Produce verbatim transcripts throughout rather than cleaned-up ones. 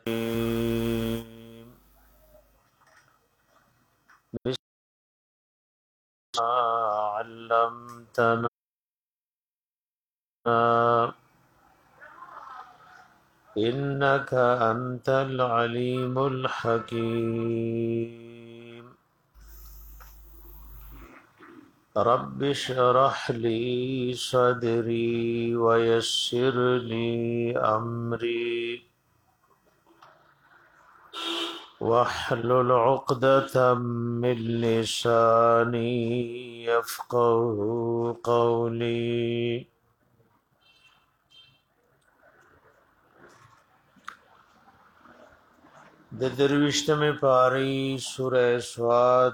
علمتنا إنك أنت العليم الحكيم رب اشرح لي صدري ويسر لي أمري واحلل عقدة من لساني يفقه قولي د درویشتمه پاری سوره سواد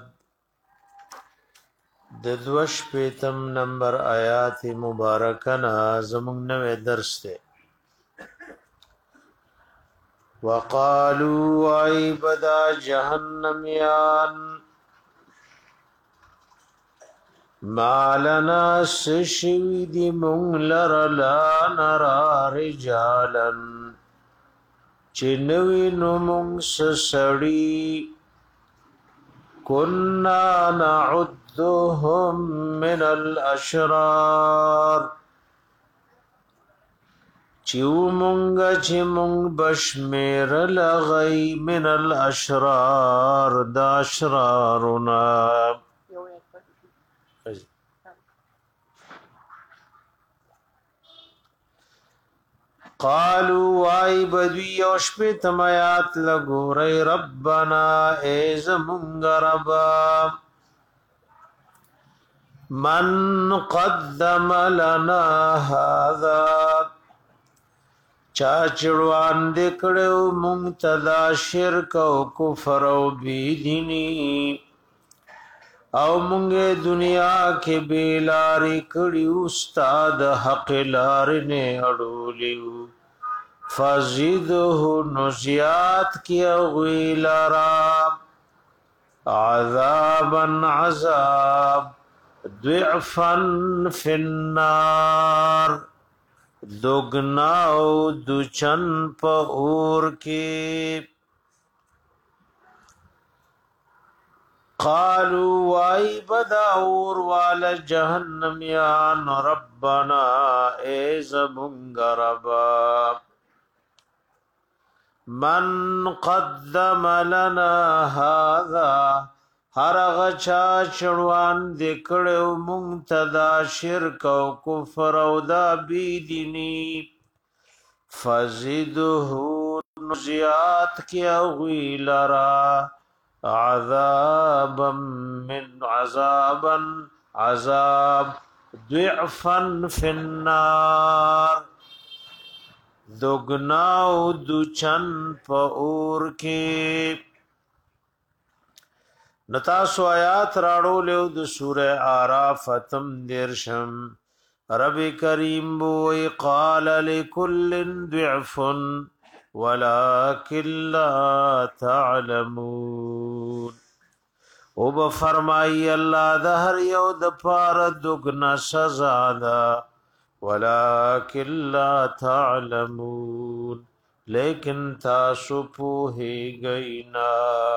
د دوش پیتم نمبر آیات مبارکنا زمون نوې درس ته وقالوا عبدا جهنميان ما لنا سشوید مونلر لا نرى رجالا چنوی نمونگ سسڑی كنا نعدهم من الاشرار چیو مونگا چی مونگ بشمیر لغی من الاشرار دا اشرارنا قالوا واي بدوی اوشپی تمایات لگو ری ربنا ایز مونگ ربا من قدم لنا هذا چاچڑوان دکڑو مونگتدا شرک و کفر و بیدینی او مونگے دنیا کے بیلاری کڑی استاد حق لارنے اڑولیو فزیدہو نزیات کیا غیلارا عذابا عذاب ضعفا فی النار دوگناو دوچن پا اور کی قالوا وائی بداور والا جہنمیان ربنا ایز منگربا من قدم لنا هذا هر غچا چڑوان دکڑو منتدا شرک و کفر و دا بیدینی فزدہو نزیات کیا غیلرا عذابا من عذابا عذاب ضعفا فی النار دوگناو دوچن پا اور کی نتاسو آیات راڑو لیو دو سورہ آراف اتم دیرشم رب کریم بوئی قال لکل ضعف ولكن لا تعلمون او بفرمائی اللہ دا ہر یو دا پار دگنا سزا دا ولكن لا تعلمون لیکن تاسو پوہی گئینا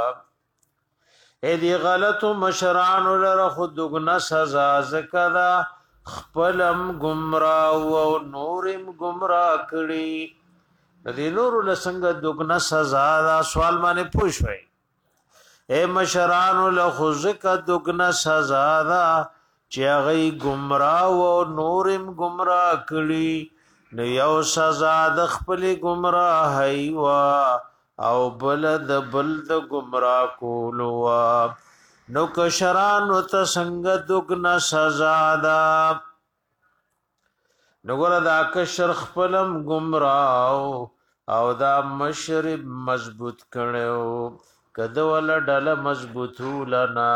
اے دی غلط مشرانو لرخو دگنا سزا زکدا خپلم گمراہ و نورم گمراہ کری ندی نور لسنگ دگنا سزا دا سوال مانے پوشوئی اے مشرانو لخوزک دگنا سزا دا چی اغی گمراہ و نورم گمراہ کری نیو سزا دخپلی گمراہ ایوا او بلد بلد گمراہ کولوا نو کشرانو تسنگ دگنا سزا دا نګور دا کشر خپلم گمراو او دا مشرب مضبوط کړو کده ول ډله مضبوطو لنا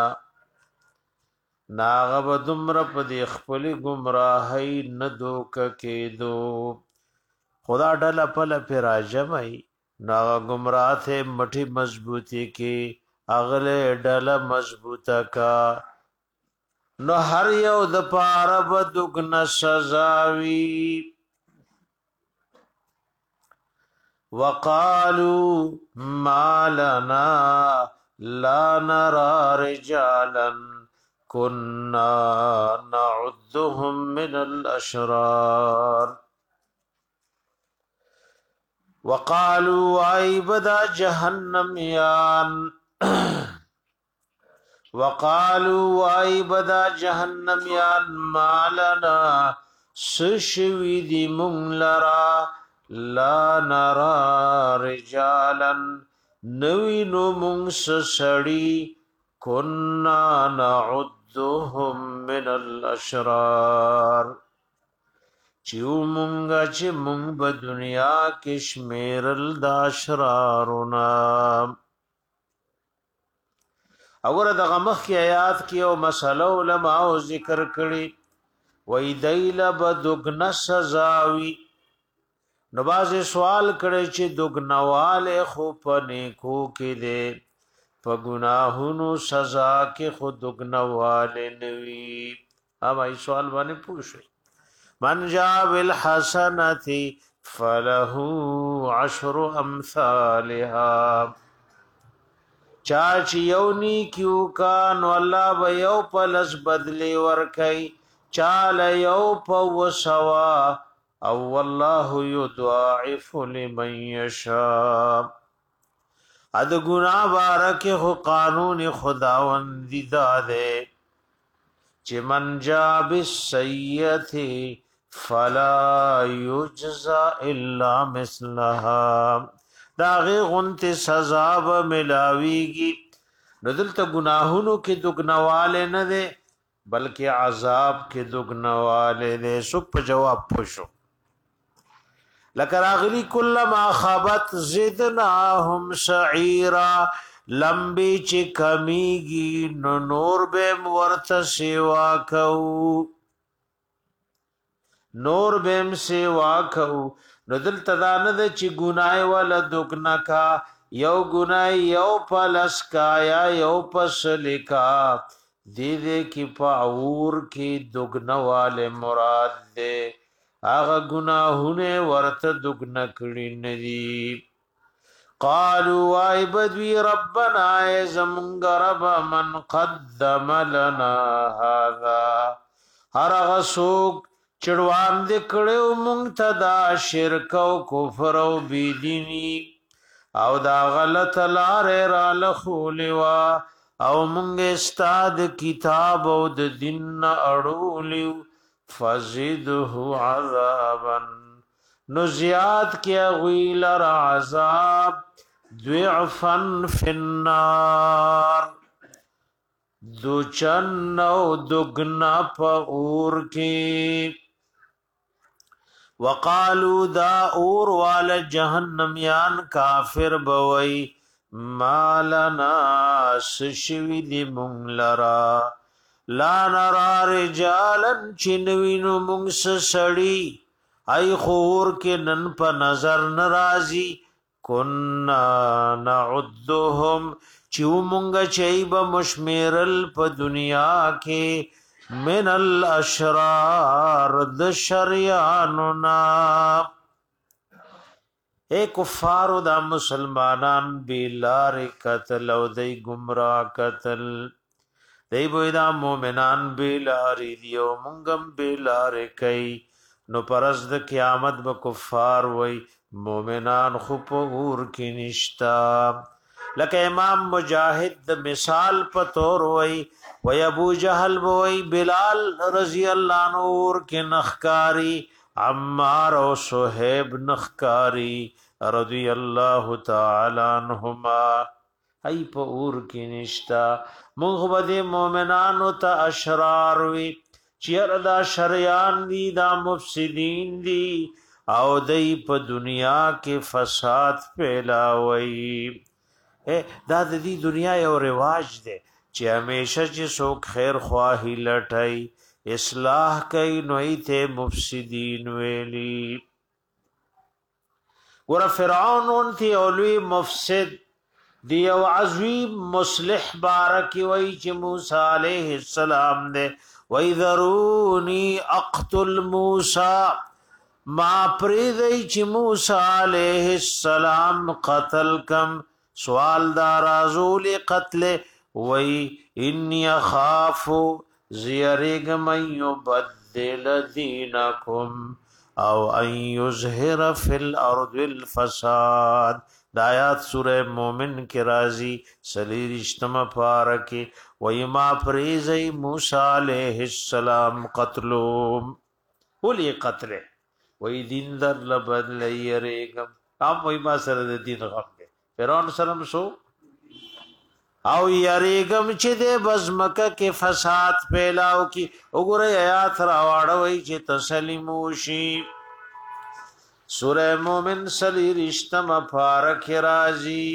ناغب دمر په دی خپل گمراهی ندو کېدو خدا ډله پل پر راجمای ناغ گمراه ته مټي مضبوطی کې اغله ډله مضبوطه کا نو هر یو د پاره بدګن سزاوی وقالوا ما لنا لا نرى رجالا كنا نعدهم من الاشرار. وقالوا اي بدا جهنم یان وقالوا اي بدا جهنم یان مالنا سشوی دی منلرا لا نرى رجالا نوینو منس سڑی كنا نعدهم من الاشرار چیو منگا چی منگ با دنیا کشمیرل دا اشرارنا. اور دا غمخ کی آیات کی او مسئلہ علماء ذکر کری وی دیل با دگن سزاوی. نباز سوال کړي چې دغنواله خو په نیکو کې دي په ګناهونو سزا کې خو دغنواله نوي. اوبای سوال باندې پوښي من جاء بالحسنه فله عشر امثالها. چا چې یو نیکیو کان والله به یو پلس بدلی ورکي چاله یو په وسوا او والله يضاعف لمن يشاء. اد گناہ بارک خو قانون خداوند دی داده چې من جاء بالسیئه فلا يجزى الا مثلها. دا غي غنت سزا به ملاويږي. ندلته گناهونو کې دغنواله نه ده بلکې عذاب کې دغنواله ده. سو په جواب پوښو لکراغلی کلما خابت زدناهم سعیرا. لمبی چی کمیگی نو نور بیم ورت سیوا کو نور بیم سیوا کو. نو دل تداند چی گناہ والا دگنا کا یو گناہ یو پلس کا یا یو پس لکا دیدے کی پاور کی دگنا والے مراد دے آغا گناہونے ورت دگنا کڑی ندی. قالوا آئی بدوی ربنا اے زمونگ رب من قدم لنا هذا. ہر آغا سوک چڑوان دکڑیو منگتدا شرک و کفر و بیدینی او دا غلط لارے را لخولیوا او منگ استاد کتاب او دا دن اڑولیو فزده عذابا. نو زیاد کیا غویل را عذاب ضعفا فی النار دو چن او دگنا پا اور کی. وقالو دا اور والا جہنمیان کافر بوئی ما لنا سشوی دی منگلرا لا نرى رجالا چنوینو منگ سسڑی ای خور کے نن پا نظر نرازی کننا نعدهم چیو منگ چیب مشمیرل پا دنیا کے من الاشرار د شریانونا. اے کفارو دا مسلمانان بیلار قتل او دی گمراہ قتل دی بوی دا مومنان بیلاری دیو منگم بیلاری کئی. نو پرز د قیامت با کفار وی مومنان خوب غور کی نشتا. لکه امام مجاہد د مثال پتور وی وی ابو جہل وی بلال رضی اللہ عنہ اور کی نخکاری عمار و صحیب نخکاری رضی اللہ تعالی عنہما ای پا اور کی نشتا. مغبد مومنانو تا اشرار وی چیر دا شریان دی دا مفسدین دی او دی پا دنیا کے فساد پیلاوی. دا دی دنیا یو رواج دے چی ہمیشہ چی سوک خیر خواہی لٹائی اصلاح کئی نوئی تے مفسدین ویلی. ورہ فرعون ان تھی اولوی مفسد دی او عظیم مصلح بارکی وی چی موسیٰ علیہ السلام دے وَإِذَرُونِي أَقْتُلْ مُوسَى ما پریدی چې موسی علیہ السلام قتل کم سوال دار ازول قتل وی انی اخاف زیرگم یبدل دینکم او ان یظهر فی الارض الفساد دا آیات سورہ مومن کے رازی سلیر اجتماع پارکی ویما پریزی موسیٰ علیہ السلام قتلوم ولی قتل وی دین در لبدل یریگم ام وی ما سر دین غم دے فرعون سلام سو او یریگم چې دې بزمکه کې فساد پیلاو کی وګوره آیات راوړوي چې تسلیم وشي سورہ مومن سلیر اجتماع پارک رازی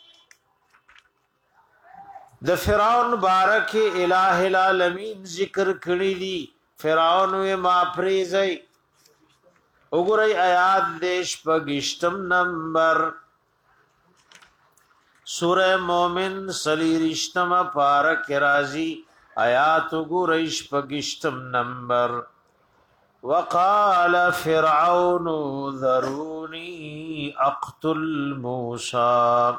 د فرعون بارک الہ العالمین ذکر کړی دی فرعون و ما پریزی وګورئ آیات دیش پګشتم نمبر سورہ مومن سلیر اجتماع پارک رازی آیات وګورئ پګشتم نمبر وقال فرعون ذروني اقتل موسى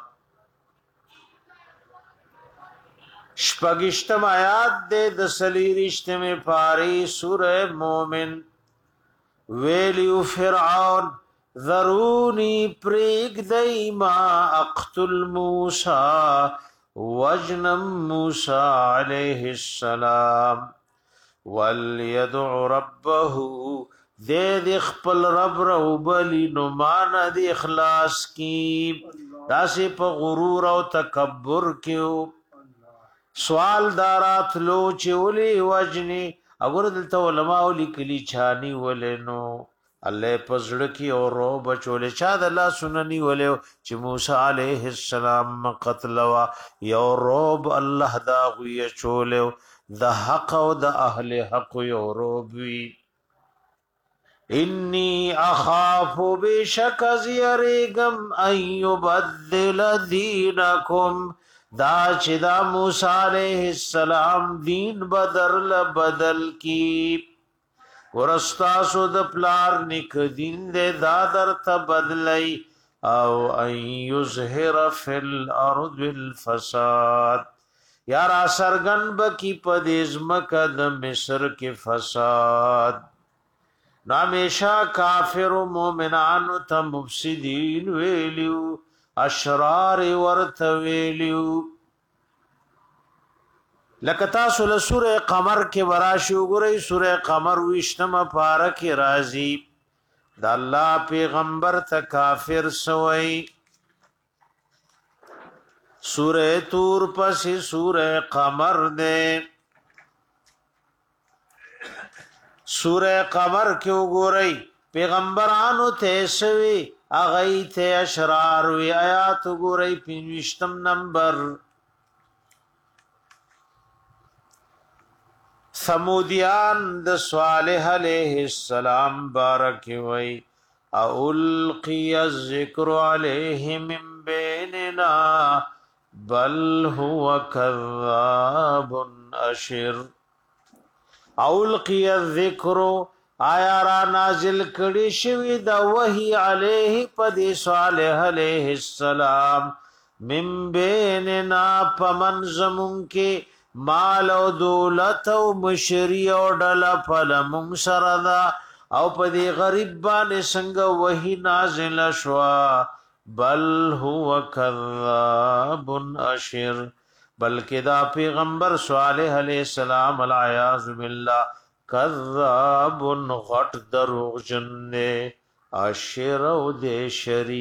شپږشتم آیات د سلیر اجتماع پاری سورہ مومن ویلیو فرعون ذرونی پریگ دی ما اقتل موسیٰ وجنم موسیٰ علیہ السلام ولیدع ربه دے دی خپل رب رو بلی نمان دی اخلاص کی داسی پا غرور و تکبر کیو سوال دارات لو چولی وجنی اگر دلتا علماء لیکلی چانی ولنو اللہ پزړه کی اور رو بچول چاد الله سننی ولو چې موسی علیہ السلام قتل وا یو روب الله دا غوی چول د حق او د اهل حق یو روب وی انی اخاف بشک زیرگم ان یبدل دینکم دا چې دا موسی علیہ السلام دین بدل بدل کی ورستاسو د پلار نک دین دې دادر ته بدلی او ان یظهر فی الارض الفساد یار سرغن بکی پدیزمک د مصر کې فساد نامیشا کافر و مومنان ته مفسدین ویلیو اشرار ورت ویلیو لکتا سول سورہ قمر کے وراشی وګورئ سورہ قمر وشتم پارک رازی دا اللہ پیغمبر تا کافر سوئی سورہ تور پسی سورہ قمر دے سورہ قمر کے وګورئ پیغمبرانو تے سوی اغی تے اشرار وی آیات وګورئ پنځم نمبر ثمودیان د صالح علیہ السلام بارک وی اولقی الذکر علیہ من بیننا بل هو کذاب اشر اولقی الذکر آیا را نازل کړي شوی د وحی علیہ پد صالح علیہ السلام من بیننا پمن زمون کې مال او دولت او مشری او ډلا فلم سردا او په دې غریب باندې څنګه وਹੀ نازل شوا بل هو کذاب اشر بلکې دا پیغمبر صالح علیہ السلام العیاذ بالله کذاب غټ دروغ جن اشر او دې شری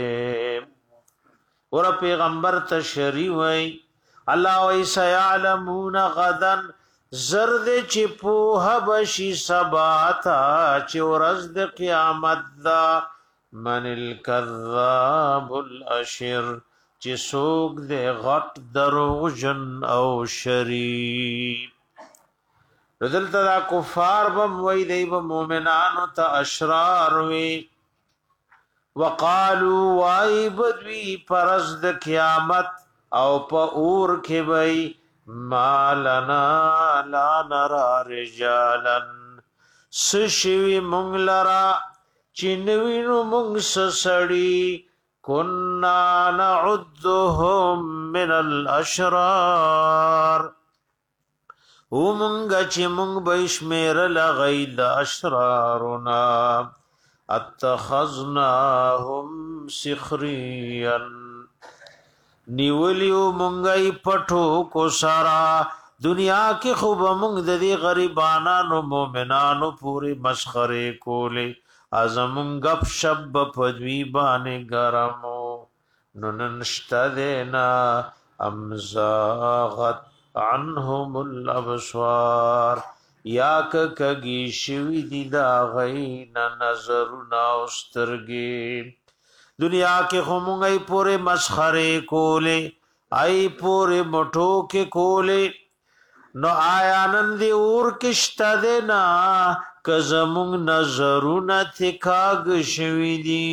دې اور پیغمبر ته شری وای الله وی سيعلمون غدا زرد چې په بشي سباتا چې ورځ د قیامت دا من الكذاب الاشر چې سوق د غټ دروغجن او شری رذلت دا کفار بم وی دی بم مومنانو ته اشرار وی وقالوا وای بدوی پرز د قیامت او په اور کې وای مالنا لا نرى رجالا سشوی مونږ لرا چنوینو مونږ سړی كنا نعدهم من الاشرار او مونږ چې مونږ بشمیر لغید اشرارنا اتخذناهم سخريا نیولیو مونږی پټو کو سارا دنیا کې خوب مونږ د دې غریبانو مومنانو پوری مسخره کولې ازمون غب شب پدوی باندې ګرمو ننشتدنا امزاغت عنهم الابصار یاک کگی شوی دی دا غین نظر ناسترگی دنیا کې خمونگئی پورے مسخرے کولے آئی پورے مٹھو کے کولے نو آیا نندی اور کشتا دینا کزمونگ نظرون تکاگ شوی دی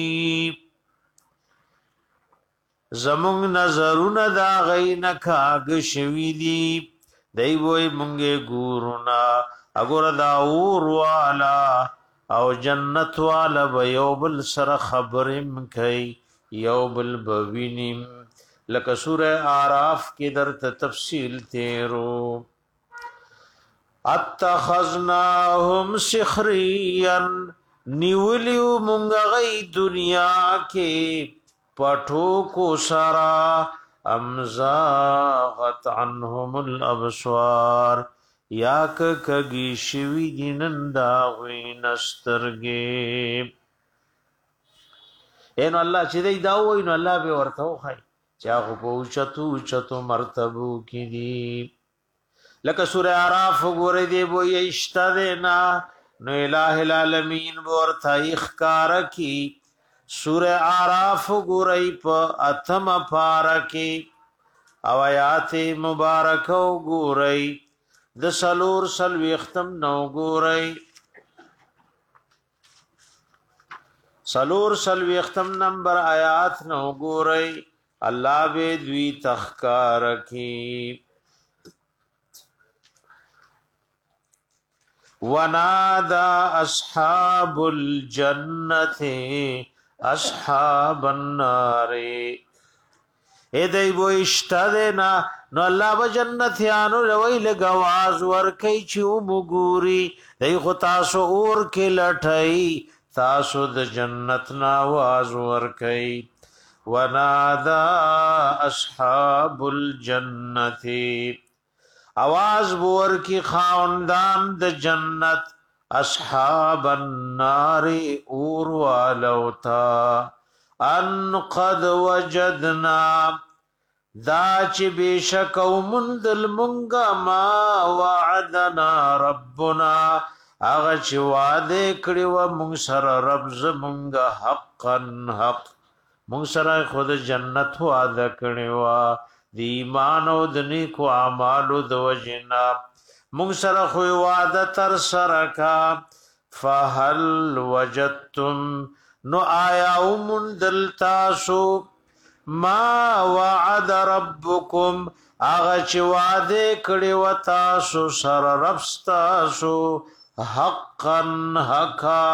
زمونگ نظرون دا غین کاگ شوی دی دی بوئی مونگے گورونا اگر دا اور والا او جنت والا بیوبل سر خبرم کئی یوبل بوینیم لکه سورہ آراف کی در تفصیل تیرو اتخذناهم سخریا نیولیو منگغی دنیا کے پٹھو کو سرا امزاغت عنهم الابصار یاک کگی شوی دینندا غوی نسترگی اینو اللہ چی دی داو اینو اللہ بے ورتو خواهی چاہو پوچتو چتو مرتبو کی دی لکه سورہ عراف گوری دی بوی اشتا دینا نو الہ العالمین بورتا اخکار کی سورہ عراف گوری پا اتم پارکی او آیات مبارکو گوری د سلور سلوی ختم نو گوری سلور سلوی ختم نمبر آیات نو گوری اللہ بے دوی تخکار کی ونادا اصحاب الجنت اصحاب النار اے دی بو اشتا دینا نو اللہ با جنتیانو روی لگواز ورکی چیو مگوری دی خو تاسو اور کے لٹھائی تاسو د جنت ناواز ورکی ونادا اصحاب الجنت آواز بور کی خاندان د جنت اصحاب النار اور والوتا ان قد وجدنا دا چې بشک او مندل مونږه ما وعدنا ربنا هغه چې وعده کړی و مونږ سره رب زمونږه حقا حق مونږ سره خود جنت وعده کړی و دی ایمان او د نیکو اعمالو د وجنا مونږ سره خو وعده تر سره کا فهل وجدتم نو آیا او مندل تاسو ما وعد ربکم آغا چی وعده کڑی و تاسو سر ربستاسو حقا حقا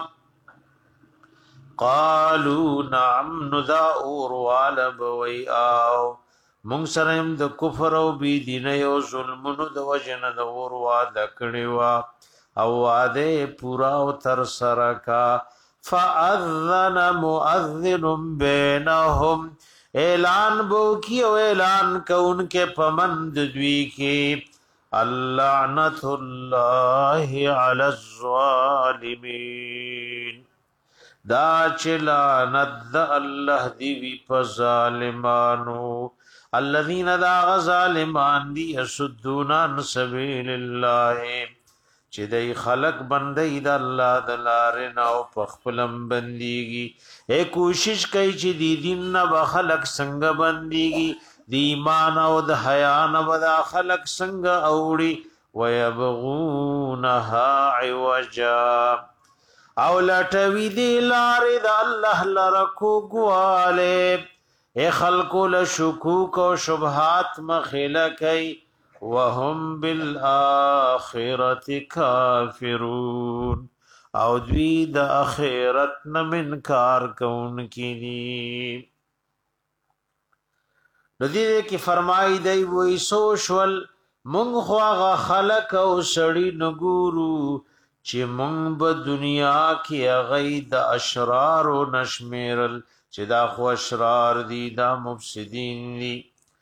قالو نعم ندا اوروال بوی آو مونږ سره هم د کفر او بی دینه او ظلمونو د وجنه د اور وعده کړی و او وعده پورا او تر سره کا فاذن مؤذن بینهم اعلان بو کی او اعلان کون کے پمند دوی کی اللعنت اللہ علی الظالمین دا چلانت اللہ دیوی پا ظالمانو الذین دا غظالمان دی یسدون عن سبیل اللہ چې دای خلق بندي د الله د لارې نه او پخپلم بنديږي اے کوشش کوي چې دی دین نه به خلق څنګه بنديږي دی ایمان او د حیا نه به خلق څنګه اوړي ويبغونها عوجا او لټوي دی لارې د الله لرکو ګواله اے خلق له شکوک او شبهات مخله کوي وهم بالآخرة کافرون او دوی د اخرت نه منکار کوونکي دي. نو دې کې فرمایي دی وای سوشل مونږ خو هغه خلق او سړی نګورو چې مونږ به دنیا کې هغه د اشرار او نشمیرل چې دا خو اشرار دي دا مفسدین دي.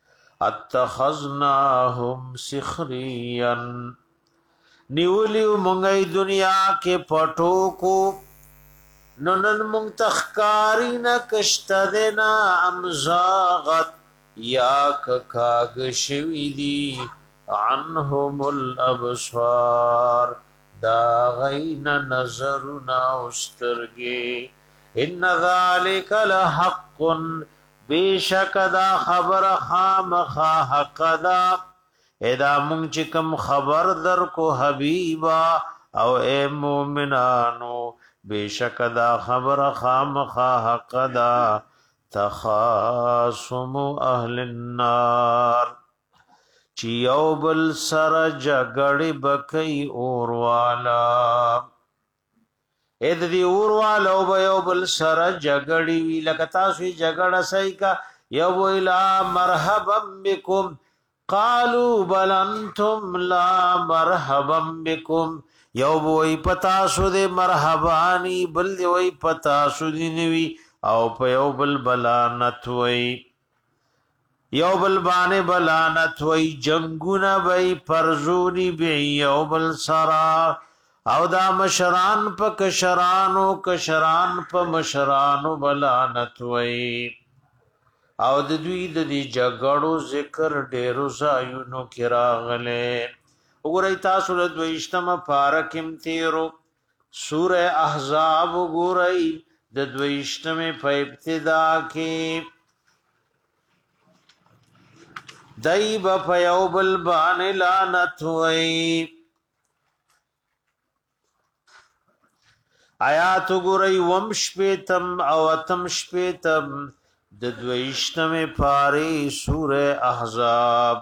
اتخذناهم سخريا نیولیو مونږی دنیا کې پټو کو نو نن مونږ تخکاری نه کشته دینا امزاغت یا ککاگ شوی دی عنهم الابصار دا غین نظرنا استرگی ان ذالک لحق بیشک دا خبر خامخا حق دا ادا مونږ چې کوم خبر در کو حبیبا او اے مومنانو بیشک دا خبر خامخا حق دا تخاصم اهل النار چی یو بل سر جگڑی بکی اوروالا اید دی اوروالا او بیو بل سر جگڑی وی لکتا سوی جگڑ سئی کا یو الى مرحبا بکم قالوا بل انتم لا مرحبا بكم یو وی پتا سو دے مرحبانی بل وی پتا سو دی نوی او په یو بل بلانت وی یو بل باندې بلانت وی جنگونه وی پرزونی بی یو بل سرا او دا مشران په کشرانو کشران په مشرانو بلانت وی او د دوی د دې جګړو ذکر ډیرو ځایونو کې راغله. وګورئ تاسو له دویشتمه پارکم تیرو سوره احزاب وګورئ د دویشتمه په ابتدا کې دایب په یو بل باندې لعنت وای. آیات وګورئ ومش پیتم او اتم شپیتم د دویشتمه پاری سوره احزاب.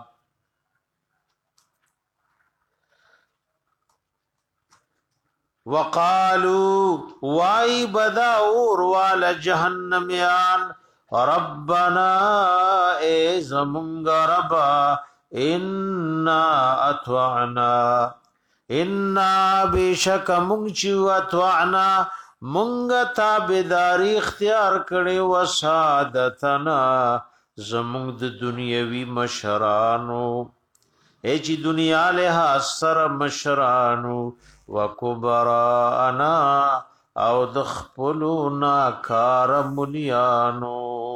وقالو وای بدا اور والا جهنميان ربنا ای زمونږ ربا انا اطعنا انا بشک مونږ چې اطعنا مونږ تابعداري اختیار کړي وسادتنا زمونږ د دنیوي مشرانو ای چې دنیا له سر مشرانو وکبرانا او د خپلونا کار مليانو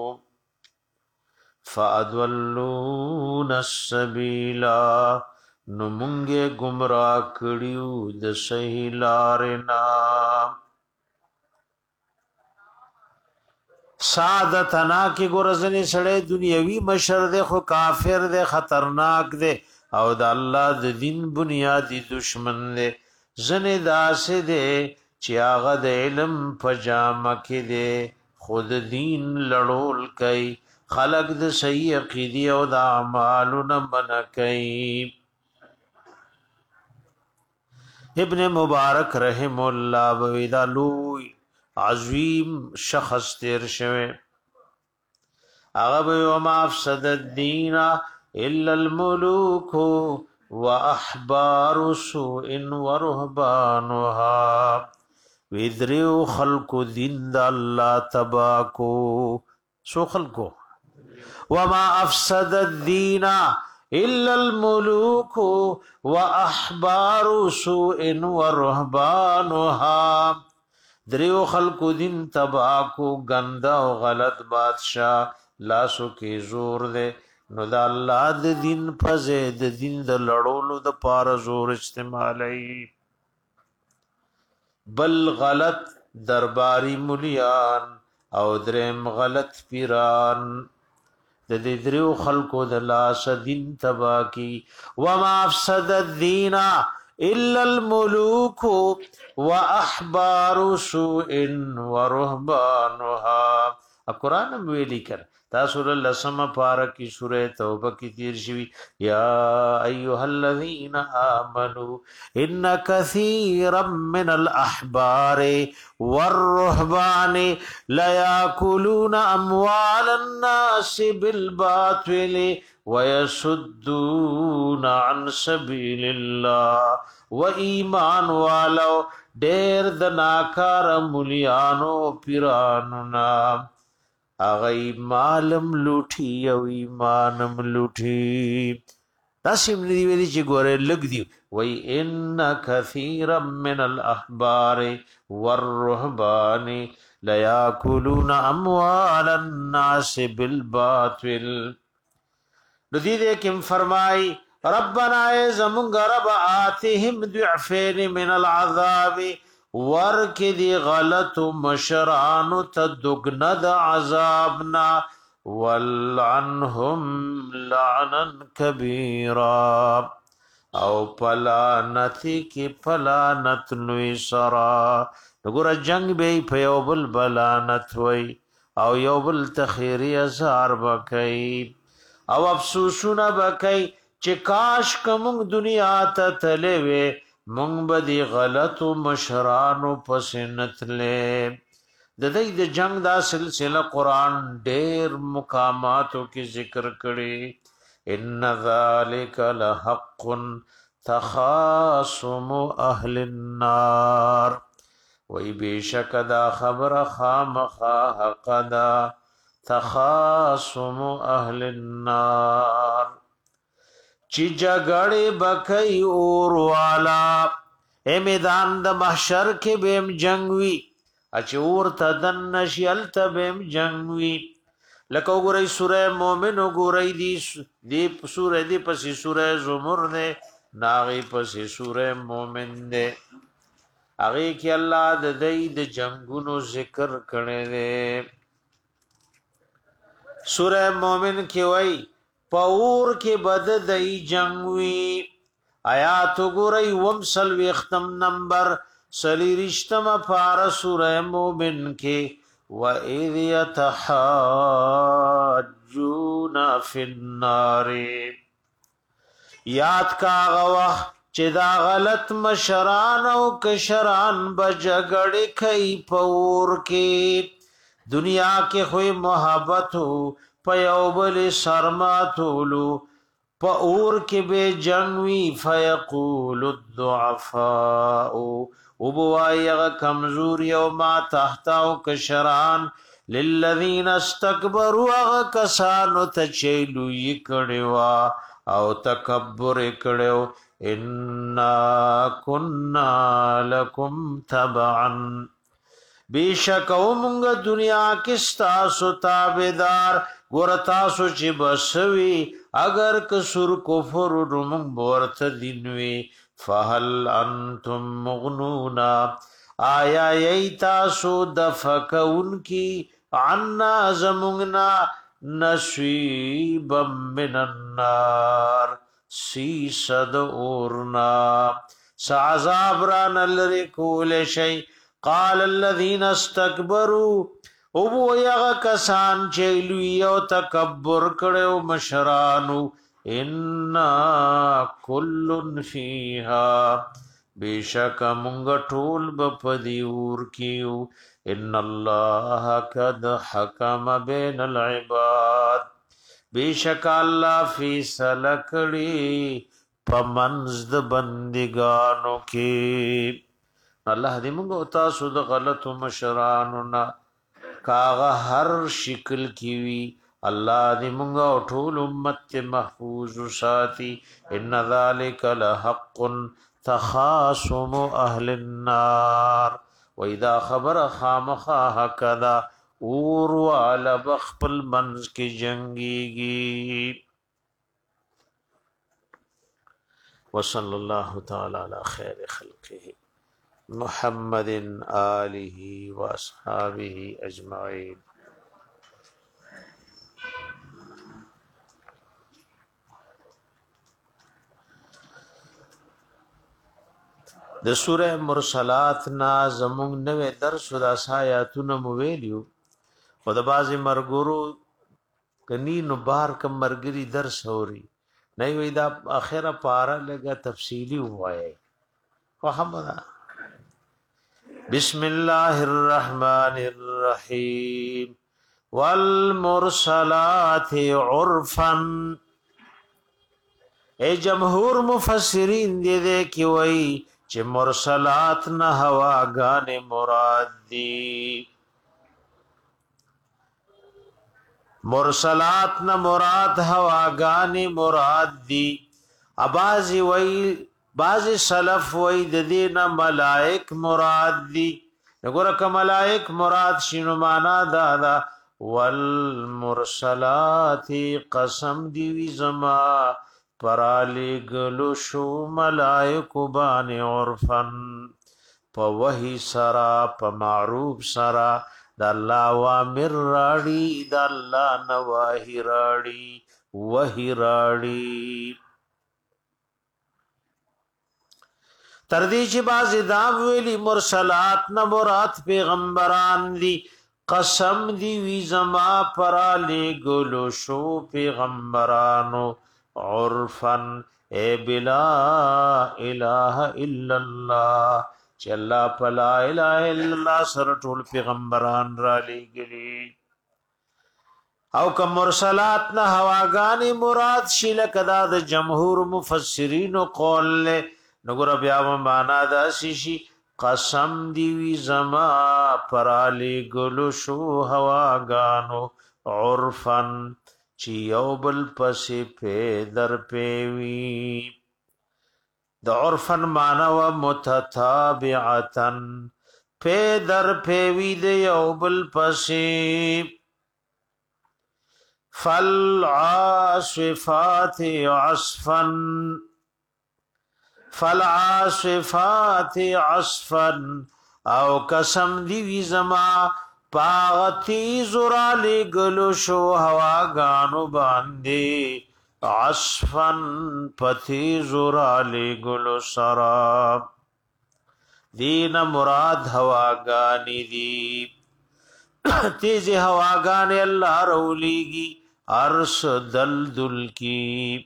فادولون السبیلا نو مونږه گمراه کړیو د صحیح لارنا. سعادتنا کی ګورزنی سړی دنیوي مشر دی خو کافر دی خطرناک دی او د الله د دین بنیادی دشمن دی. زنه داسې دی چې هغه د علم پجامه کې دی خود دین لړول کوي خلق د صحیح عقیده او د اعمالو نه منع کوي. ابن مبارک رحم الله ویدالوی عظیم شخص تیر شوه هغه وما افسد الدین الا الملوك واحبار سوء ورهبانها ویدریو خلق دین د الله تباکو سو خلقو وما افسد الدین الا الملوك واحبار سوء ورهبانها دریو خلق دین تباکو گندا او غلط بادشاہ لاسو کې زور دے نو دا الله د دین فزه د دین د لړولو د پار زور استعمالي بل غلط درباری مليان او درم غلط پیران د دې دریو خلقو د لاس دین تبا کی وما افسد الدین الا الملوك واحبار سوء ورهبانها. قرآن ویلی کر تاسو لسم پارکی سورہ توبہ کی تیر شوی یا ایها الذین آمنوا ان کثیرا من الاحبار والرهبان لا یاکلون اموال الناس بالباطل ويصدون عن سبیل الله و ایمان والو ډیر د ناکار مليانو پیرانو نام اغی مالم لوٹی او ایمانم لوٹی تاسم ندی ویلی چی گوره لگ دی وی ان کثیرا من الاحبار والرهبان لیاکلون اموال الناس بالباطل ندی دیکم فرمائی ربنا اے زمونگ رب آتهم ضعفین من العذاب ورک دی غلط مشرانو تدگند عذابنا والعنهم لعنا کبیرا او پلانتی کی پلانت نوی سرا نگورا جنگ بی پیوبل بلانت وی او یوبل تخیری ازار بکی او افسوسونا بکی چه کاش کمونگ دنیا تا تلوی مونږ به دی غلطو مشرانو پسنت لے د دې د جنگ دا سلسله قران ډېر مقاماتو کې ذکر کړي ان ذالک لحق تخاصم اهل النار وای بشک دا خبر خامخا حق دا تخاصم اهل النار چی جگڑی بکی اور والا اے میدان د محشر کے بیم جنگوی اچی اور تدن نشیل تا بیم جنگوی لکو گرئی سورہ مومن گرئی دی دی سورہ دی پسی سورہ زمر دے ناغی پسی سورہ مومن دے اغی کی اللہ د دی د جنگونو ذکر کرنے دے سورہ مومن کی وئی پاور کې بد دای جنگوی آیات ګورئ ومسل وختم نمبر سلی رشتم پار سورہ مومن کې و اذ یتحاجون فی النار یاد کا غوا چې دا غلط مشران او کشران بجګړې کوي پاور کې دنیا کې خو محبت هو پیوبل سرماتولو پا اور کے بے جنگوی فیقول الضعفاء وبوائی اغا کمزوری او ما تحتاو کشران للذین استکبروا اغا کسانو تچیلو یکڑیوا او تکبر اکڑیو انا کننا لکم تبعن بیشک او مونږ دنیا کې ستاسو تابعدار ګور تاسو چې بسوي اگر کسر کفر روم ورت دینوي فهل انتم مغنون آیا ای تاسو دفکون کی عنا زمغنا نصیب من النار سی صد اورنا سعذاب را نلری کول شی قال الذين استكبروا او یغه کسان چې لوی او تکبر کړو مشرانو ان کل فیها بیشک مونږ ټول بپدیور کیو ان الله قد حکم بین العباد بیشک الله فیصله کړي پمنځ د بندګانو کې الله دې موږ او تاسو د غلطو مشرانو نه کاغه هر شکل کیوي الله دې موږ او ټول امت محفوظ ساتي ان ذالک لحق تخاصم اهل النار واذا خبر خامخا هکذا اور والا بخپل منز کی جنگیگی وصلی اللہ تعالی علی خیر خلقه محمد آلہ و اصحابہ اجمعین. د سوره مرسلات نا زمونږ نوې درس د آیاتونو مو ویلیو او د بازي مرګورو کنی نو بار کم مرګري درس اوري نه وي دا اخره پارا لګه تفصیلی وایي فهمنا بسم الله الرحمن الرحیم والمرسلات عرفا اے جمهور مفسرین دې دې کی وای چې مرسلات نه هواګان مراد دي مرسلات نه مراد هواګان مراد دي ابازي وای باز سلف وای د دې نه ملائک مراد دي وګوره ک ملائک مراد شنو معنا دا دا والمرسلات قسم دی وی زما پرالی گلو شو ملائک بان عرفن پا وحی سرا پا معروف سرا دا اللہ وامر راڑی دا اللہ نواہی راڑی وحی راڑی تردی چی بازی دام ویلی مرسلات نمرات پیغمبران دی قسم دی وی زما پرالی گلو شو پیغمبرانو عرفن اے بلا الہ الا اللہ چی اللہ پلا الہ الا اللہ سر طول پیغمبران را لی گلی او کم مرسلات نا ہواگانی مراد شیلک دا دا جمہور مفسرین قول لے نگر بیاو مانا دا سیشی قسم دیوی زما پرالی گلو شو ہواگانو عرفن چی یو بل پسی پی در پیوی دا عرفن مانا و متتابعتن پی در پیوی دا یو بل پسی فالعاصفات عصفن فالعاصفات عصفن او قسم دیوی زما پاغتی زرالی گلو شو هواگانو باندی عصفن پتی زرالی گلو سراب دین مراد هواگانی دی تیز هواگانی اللہ رولیگی عرص دل دل کی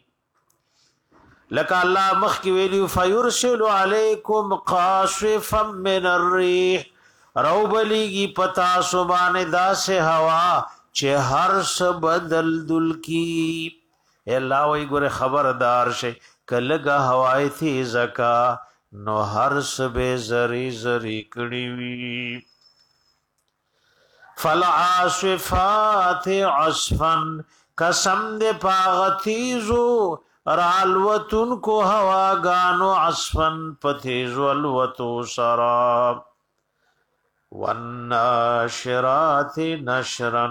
لکا اللہ مخ کی ویلیو فیرسل علیکم قاصفا من الریح رو بلیگی پتا سبان دا سے ہوا چه ہر بدل دل کی اے اللہ وی گورے خبردار شے کلگا ہوائی تھی زکا نو ہر بے زری زری کڑی وی فالعاصفات عصفن قسم دے پاغتیزو رالوتن کو ہوا گانو عصفن پتیزو الوتو سراب والناشرات نشرن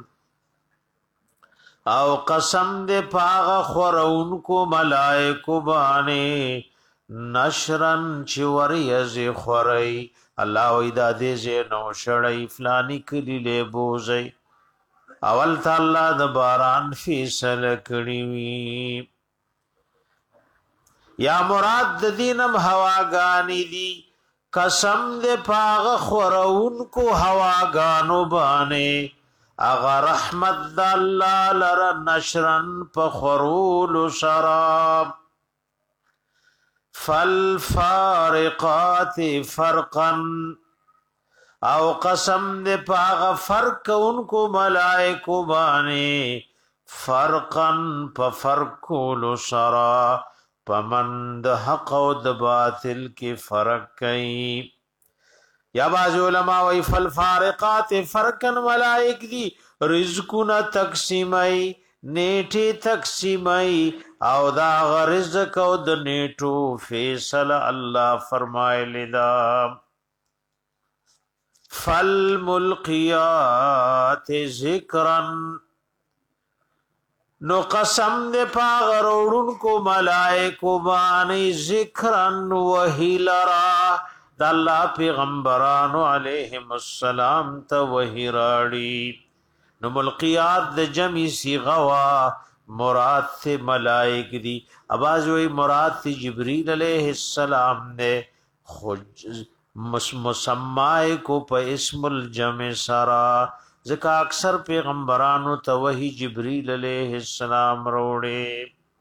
او قسم دے پاغ خورون کو ملائکو بانے نشرن چوری ازی خوری اللہ ویدہ دے زینو شڑی فلانی کلی لے بوزی اول تا اللہ دباران فیصل کڑیوی یا مراد دینم ہواگانی دی قسم دے پاغ خورون کو ہواگانو بانے اغا رحمت دا اللہ لر نشرن پخورول سراب فالفارقات فرقا او قسم دے پاغ فرق ان کو ملائکو بانے فرقا پفرقول سراب پمن د حق او د باطل کی فرق کئی یا بعض علماء وی فالفارقات فرقن ملائک دی رزقنا تقسیمائی نیٹی تقسیمائی او دا غرزق او د نیٹو فیصل اللہ فرمائے لدا فالملقیات ذکرن نو قسم دے پاغروڑن کو ملائکو بانی ذکرن وحی لرا دا اللہ پیغمبرانو علیہم السلام تا وحی راڑی نو ملقیات دا جمعی سیغوا مراد تے ملائک دی اباز وی مراد تے جبریل علیہ السلام نے مسمائی کو پا اسم الجمع سرا ځکه اکثر پیغمبرانو ته وحی جبرئیل علیہ السلام وروړي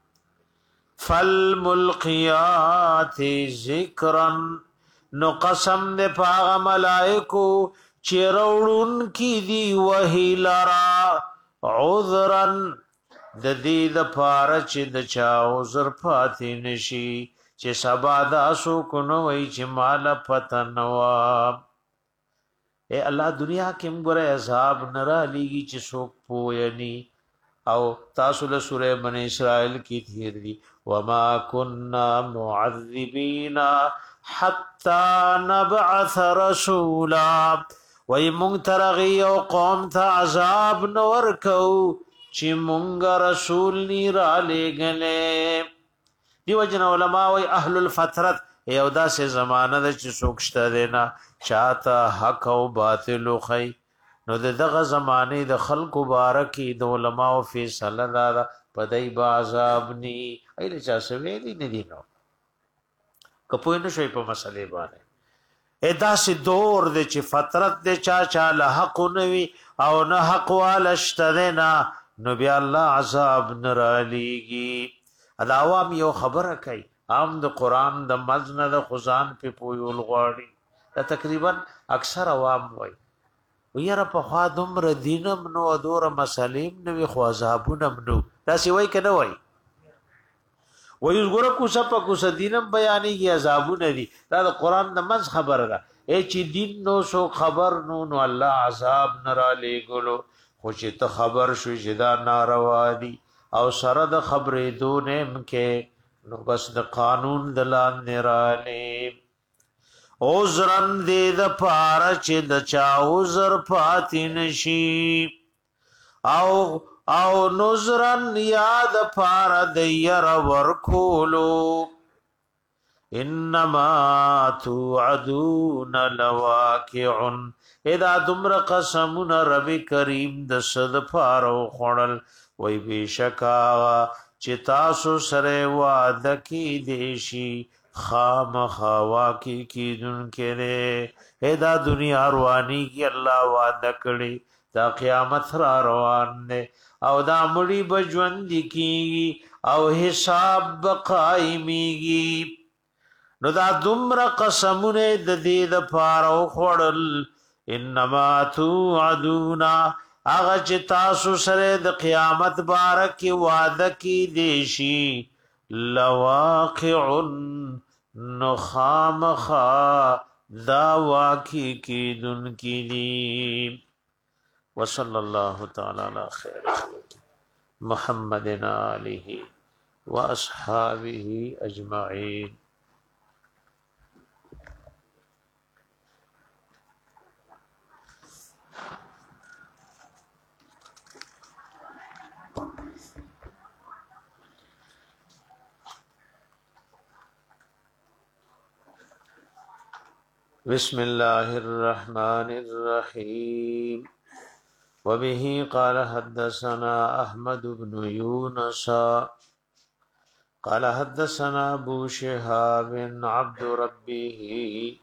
فالملقیات ذکرا نو قسم دې پاغه ملائکو چې وروړون کی دی وحی لرا عذرا د دې د پاره چې د چا عذر پاتې نشي چې سبا دا سو کو نو وی چې مال پتنوا اے الله دنیا کې موږ عذاب نرا لګي چې څوک پویني او تاسو له سوره بنی اسرائیل کی تیر دی وما كنا معذبین حتا نبعث رسولا وای مونږ ترغي او قوم ته عذاب نور کو چې مونږ رسول نی را لګلې دیو جن علماء وای اهل الفترت یو داسې زمانہ د چې سوکشته دینا چاته حق او باطل خو نو دغه زمانه د خلق مبارکی د علماء فیصله دار پدای بازاب نی ایله چا سوی دی نه دینو کپوی نه شوی په مسلې باندې ادا سي دور د چې فترت د چا چا له حق نوي او نه حق والشتنا نو بیا الله عذاب نرالیږي ادا عوام یو خبره کوي عام د قران د مزنه د خزان په پویول غواړي دا تقریبا اکثر عوام وای ویره په خوا دومره دینم نو دور مسلیم نو خو عذابونم نو دا سی وای کنه وای وای ګوره کو سپ کو س دینم بیانې کی عذابونه دي دا د قران د مز خبره ده ای چې دین نو سو خبر نو نو الله عذاب نرا لګلو خو چې ته خبر شو چې دا ناروا دي او سره د خبرې دونم کې نو بس د قانون دلان نراله عذرن دې د پاره چې د چا عذر پاتین شي او او نذرن یاد پاره د ير ورکولو انما توعدون لواقع اذا دمر قسمون رب کریم د صد پاره خړل وای بشکا چې تاسو سره وعده کی دیشی خام خوا کی کی دن کرے ادا دنیا روانی کی الله وعده کړي دا قیامت را روان نه او دا مړی بجوند کی او حساب بقایمیږي نو دا دمر قسمونه د دې د پاره خړل انما توعدونا اغه چې تاسو سره د قیامت بارک وعده کی دیشی لواقع نخامخا دا واقع کی دن کی دی وصلی اللہ تعالی علی خیر محمد آلہ واصحابہ اجمعین بسم الله الرحمن الرحيم وبه قال حدثنا أحمد بن يونس قال حدثنا أبو شهاب عبد ربه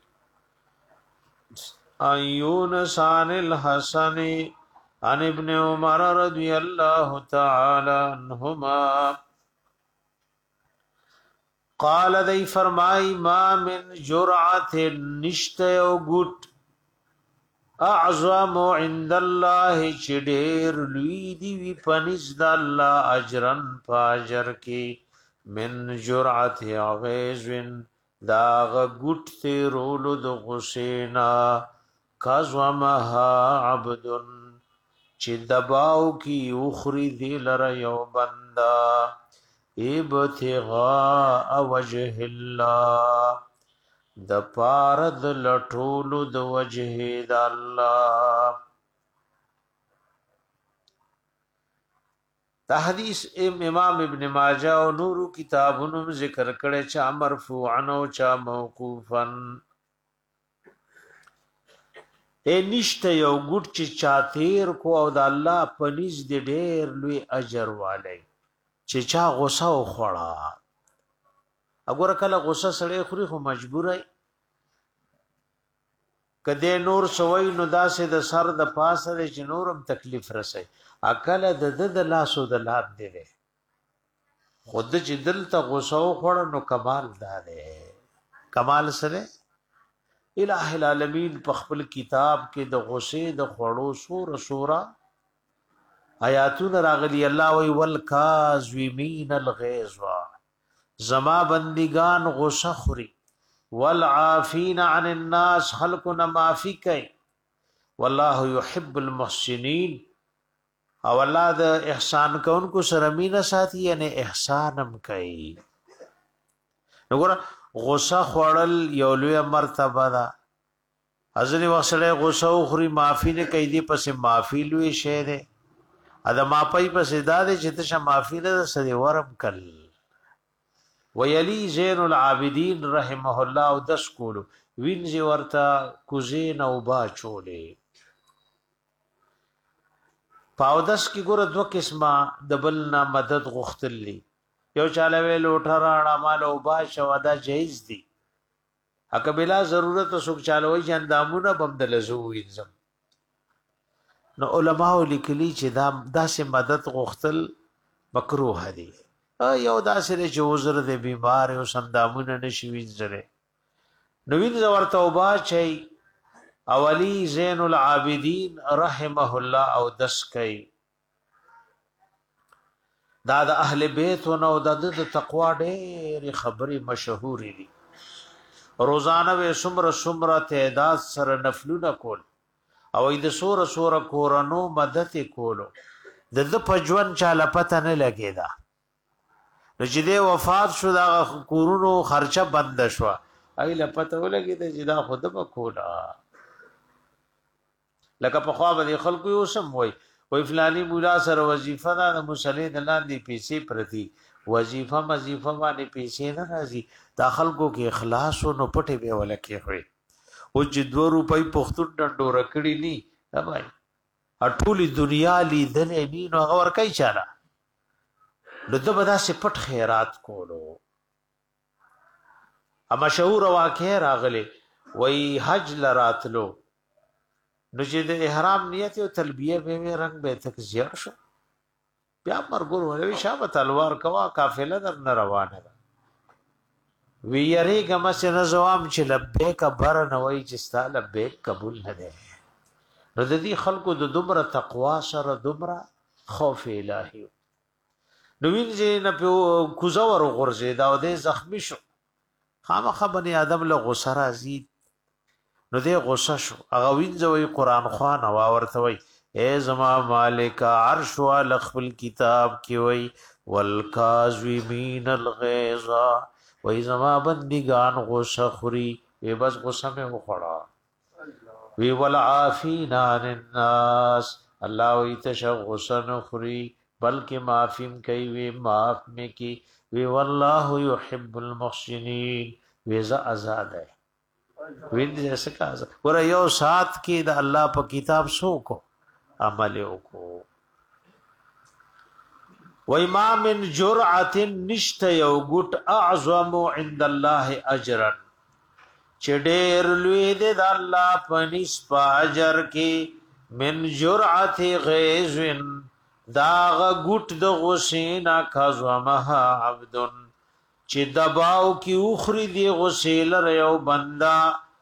عن يونس عن الحسن عن ابن عمر رضي الله تعالى عنهما قال دی فرمائی ما من جرعت نشت او گوٹ اعظم عند الله چډیر لوی دی وی پنځ د الله اجرن فاجر کی من جرعت عغیزن دا گوٹ تی رولو د غسینا کازومها عبد چې دباو کی اخری دی لره یو بندا ابتغاء وجه الله د پارد لټولو د وجه د الله دا حدیث امام ابن ماجه او نورو کتابونو ذکر کړي چې مرفوعا او چا موقوفا اے نشته یو ګټ چې چاتیر کو او د الله پنځ د ډېر لوی اجر والي چې چا غوسه او خوړه وګوره کله غوسه سړی خوري خو مجبورای کده نور سوی نو داسې د سر د پاسه چې نورم تکلیف رسي اکل د د د لاسو د لاد دی خود چې دلته غوسه خوړ نو کمال داره کمال سره الہ العالمین په خپل کتاب کې د غوسه د خوړو سور سورا آیاتون راغلی الله وی والکاظمین الغیظ زما بندگان غوسه خوري والعافین عن الناس خلقنا معافی کوي والله يحب المحسنین او الله د احسان کوونکو سره مینه ساتي یعنی احسانم کوي وګوره غوسه خوړل یو لوی مرتبه ده ازلی وسله غوسه خوري معافی نه کوي دی پسې معافی لوی شی ده ادا ماپای پسې دا ده چې ته معافی نه سره ورم کل ویلی زین العابدین رحمه الله او دس کولو وینځي ورته کوزین او با چولې پاودس کی ګور دو قسمه د بلنا مدد غختلی یو چاله ویل وټراړه مال او با شو دا جایز دي اګه بلا ضرورت سوک چالوي جندامونه بمدل زو انزم نو علماء لیکلي چې دا داسې مدد غختل مکروه دي یو داسې چې عذر دې بیمار او سندامونه نشي وینځره نو وینځ ورته وبا چي اولی زین العابدین رحمه الله او دس کوي دا د اهل بیت او د تقوا ډېر خبري مشهور دي روزانه و سمره سمره تعداد سره نفلونه کول او د سوره سوره کورانو مدد کولو د د پجوان چاله پته نه لګیدا نو چې د وفات شو دا کورونو خرچه بند شو ایله پته ولګی چې دا خود په کولا لکه په خوا به خلکو یو سم وای وای فلانی مولا سره وظیفه دا د مصلی د لاندې پیسې پرتی وظیفه مظیفه باندې پیسې نه راځي دا خلکو کې اخلاص او نو پټه به ولکه وي او چې دو روپۍ پختون ډنډو رکړی ني هاي اټولي دنیا لیدلې ني نو اور کوي چاله نو د بدا سي پټ خیرات کولو ا مشهور واقع راغله وای حج لراتلو نو چې د احرام نیت او تلبیه به رنگ به تک زیړ شو بیا مرګور ولوي شابه تلوار کوا قافله در نه روانه ده وی یری گم سن زوام چې لبیک بر نه وای چې ستا لبیک قبول نه ده نو د دې خلکو د دومره تقوا سره دومره خوف الهي نو وینځي نه په کوزور غرزه دا د زخمی شو خامخ بني ادم له غسر راځي نو دې غصه شو هغه وینځوي قران خوان او ورته وي اے زما مالک عرش ول خپل کتاب کې وي والکاظمین الغیظ وای زما بندگان غصه خوري وی بس غصه مې وخړه وی والعافین عن الناس الله وی تش غصه نه خوري بلکې معافیم کوي وی معاف مې کی وی والله يحب المحسنین وی ز آزاد ہے وین جیسے کا ور یو سات کې د الله په کتاب سو کو عمل وکړو و امام جرعه نشت یو ګټ اعظم عند الله اجرا چډیر لوی د الله په نسب اجر کې من جرعه غیظ دا ګټ د غسینا کظمها عبد چې دباو کی اخری دی غسیل ریو بندا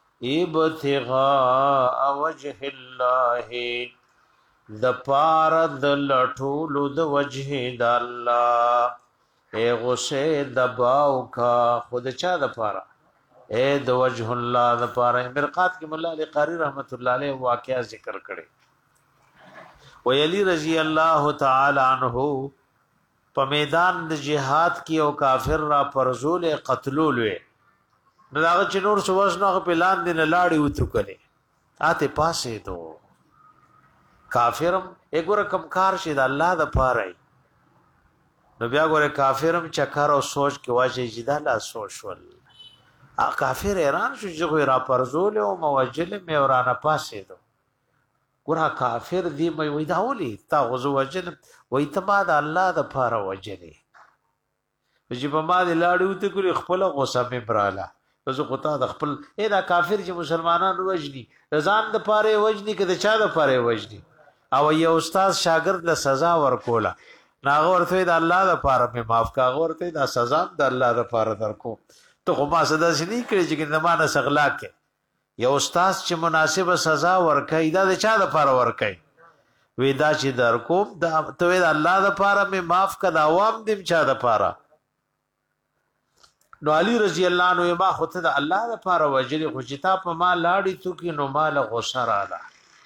ابتغاء وجه الله د پار د لټولو د وجه د الله اے غسه دباو کا خود چا د پارا اے د وجه الله د پارا مرقات کې مولا علی قاری رحمت الله علیه واقعا ذکر کړي ویلی رضی الله تعالی عنہ په میدان د جهاد کې او کافر را پرزول قتلول وي نو دا چې نور سوس نو په پلان دي نه لاړی وته کړي اته پاسه دو کافرم وګوره کم کار شي د الله د پاره نو بیا ګوره کافرم چکر او سوچ کې واجی جدا لا سوشل ا کافر ایران شو چې را پرزول او موجل مې ورانه پاسه دو ګوره کافر دی مې وې دا ولي تا غزو وجل وې تبا د الله د پاره وجلې چې په ما دي لاړو ته کړي خپل غوسه مې براله زه خو تا د خپل اے دا کافر چې مسلمانان وجني ځان د پاره وجني که د چا د پاره وجني او یو استاد شاګرد له سزا ورکوله ناغه ورته د الله د پاره مې معاف کا ورته دا سزا د الله د پاره درکو ته خو ما صدا سې نه کړی چې د مانه سغلا کې یو استاد چې مناسبه سزا ورکای دا د چا د پاره ورکای ودا چې درکو دا ته د الله د پاره مې معاف کړه عوام دې چا د پاره نو علی رضی الله عنه ما خو ته د الله لپاره وجلی خو چې تا په ما لاړی تو کې نو مال غوسه رااله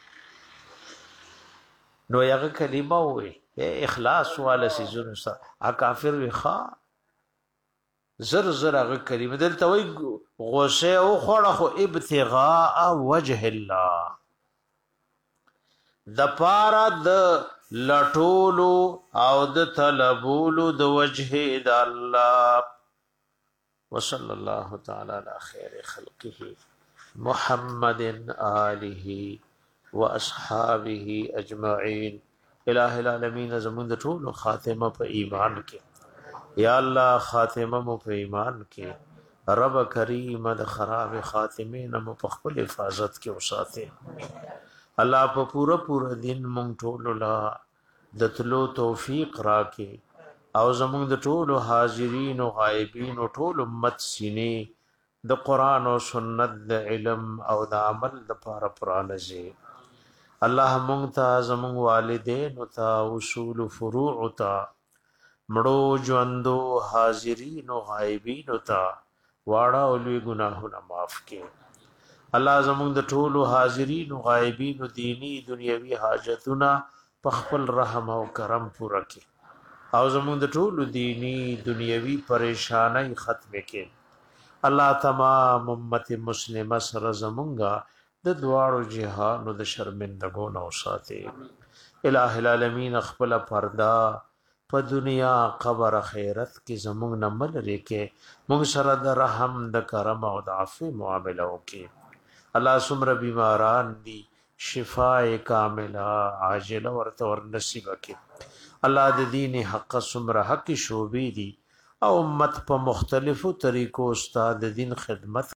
نو یغه کلمه وې اخلاص والا سي زونه سره ا کافر وی ښا زر زر هغه کلمه دلته وای غوسه او خوړه خو ابتغاء وجه الله د پارا د لټولو او د طلبولو د وجه د الله وصلى الله تعالى على خير خلقه محمد آله واصحابه اجمعين الہ العالمین زمون د ټول خاتمه په ایمان کې یا الله خاتمه مو په ایمان کې رب کریم د خراب خاتمه نو په خپل حفاظت کې وساته الله په پورا پورا دین مونږ ټول لا د تلو توفیق راکې او زمونږ د ټولو حاضرین او غایبین او ټول امت سینې د قران او سنت د علم او د عمل د پاره پرانځي الله مونږ ته زمونږ والدین او ته اصول فروع او ته مړو ژوندو حاضرین او غایبین او ته واړه او لوی ګناهونه معاف کړي الله زمونږ د ټولو حاضرین او غایبین او دینی دنیوي حاجتونه په خپل رحم او کرم پوره کړي او زمون د ټولو دینی دنیوي پریشانای ختم کړي الله تمام امت مسلمه سره زمونږه د دواړو جهانو د شرمندګو نو ساتي الہ العالمین خپل پردا په دنیا قبر خیرت کې زمونږ نه مل ریکه مونږ سره د رحم د کرم او د عفو معاملو کې الله سمره بیماران دي شفاء کامله عاجله ورته ور نصیب کړي الله د دین حق سمره حق شوبې دي او امت په مختلفو طریقو استاد دین خدمت